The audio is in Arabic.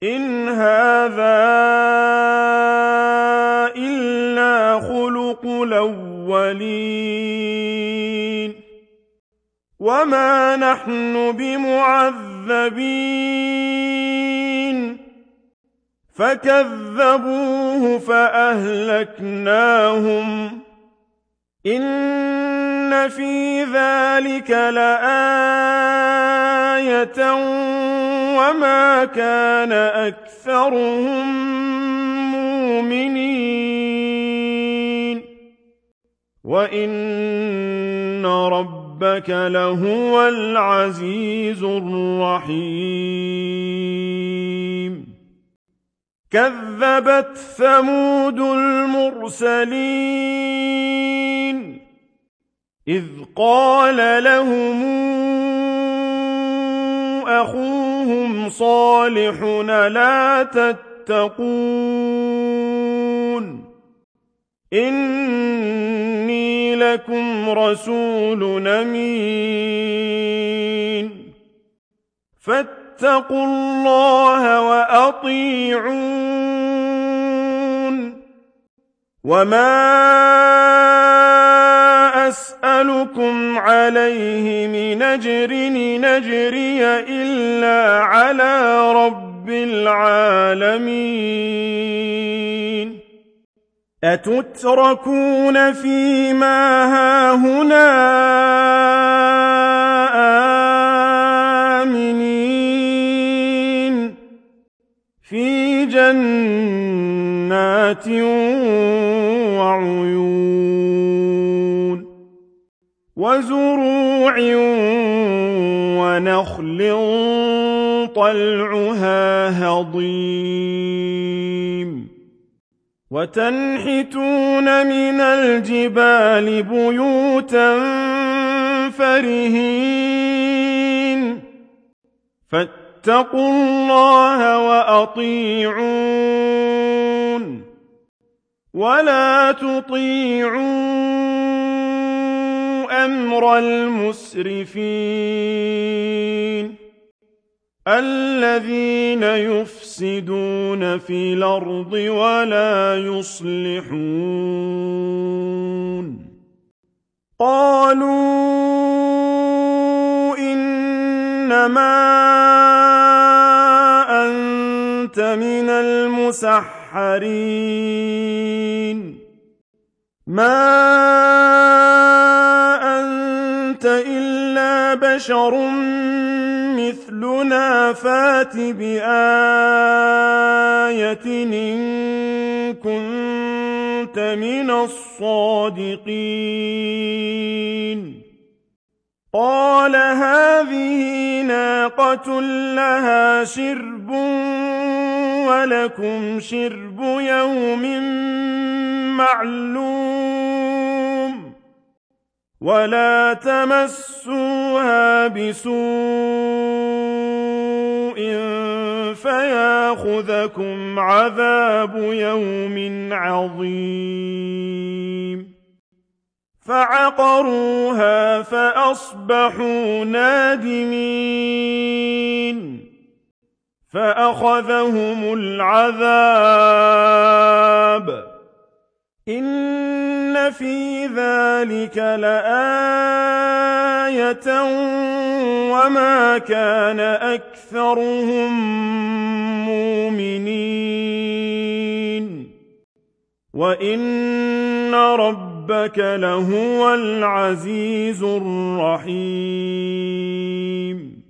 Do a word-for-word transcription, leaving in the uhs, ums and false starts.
إِنْ هَٰذَا إِلَّا خُلُقُ الْأَوَّلِينَ وَمَا نَحْنُ بِمُعَذَّبِينَ فَكَذَّبُوهُ فَأَهْلَكْنَاهُمْ ۗ إِنَّ فِي ذَٰلِكَ لَآيَةً وَمَا كَانَ أَكْثَرُهُم مُّؤْمِنِينَ وَإِنَّ رَبَّكَ لَهُوَ الْعَزِيزُ الرَّحِيمُ كَذَّبَتْ ثَمُودُ الْمُرْسَلِينَ إِذْ قَالَ لَهُمْ أَخُوهُمْ صَالِحٌ أَلَا تَتَّقُونَ إِنِّي لَكُمْ رَسُولٌ أَمِينٌ فَاتَّقُوا اللَّهَ وَأَطِيعُونِ وَمَا أَسْأَلُكُمْ عَلَيْهِ مِنْ أَجْرٍ إِنْ أَجْرِيَ إِلَّا عَلَىٰ رَبِّ الْعَالَمِينَ أَتُتْرَكُونَ فِي مَا هَاهُنَا آمِنِينَ فِي جَنَّاتٍ وَعُيُونٍ وَزُرُوعٍ وَنَخْلٍ طَلْعُهَا هَضِيمٌ وَتَنْحِتُونَ مِنَ الْجِبَالِ بُيُوتًا فَارِهِينَ فَاتَّقُوا اللَّهَ وَأَطِيعُونِ وَلَا تُطِيعُوا أَمْرَ الْمُسْرِفِينَ الَّذِينَ يُفْسِدُونَ فِي الْأَرْضِ وَلَا يُصْلِحُونَ قَالُوا إِنَّمَا أَنتَ مِنَ الْمُسَحَّرِينَ مَا أَنتَ إِلَّا بَشَرٌ مِّثْلُنَا فَأْتِ بِآيَةٍ إِن كُنتَ مِنَ الصَّادِقِينَ قَالَ هَٰذِهِ نَاقَةٌ لَّهَا شِرْبٌ وَلَكُمْ شِرْبُ يَوْمٍ مَّعْلُومٍ وَلَا تَمَسُّوهَا بِسُوءٍ فَيَأْخُذَكُمْ عَذَابُ يَوْمٍ عَظِيمٍ فَعَقَرُوهَا فَأَصْبَحُوا نَادِمِينَ فَأَخَذَهُمُ الْعَذَابُ إِنَّ فِي ذَلِكَ لَآيَةً وَمَا كَانَ أَكْثَرُهُم مُّؤْمِنِينَ وَإِنَّ رَبَّكَ لَهُوَ الْعَزِيزُ الرَّحِيمُ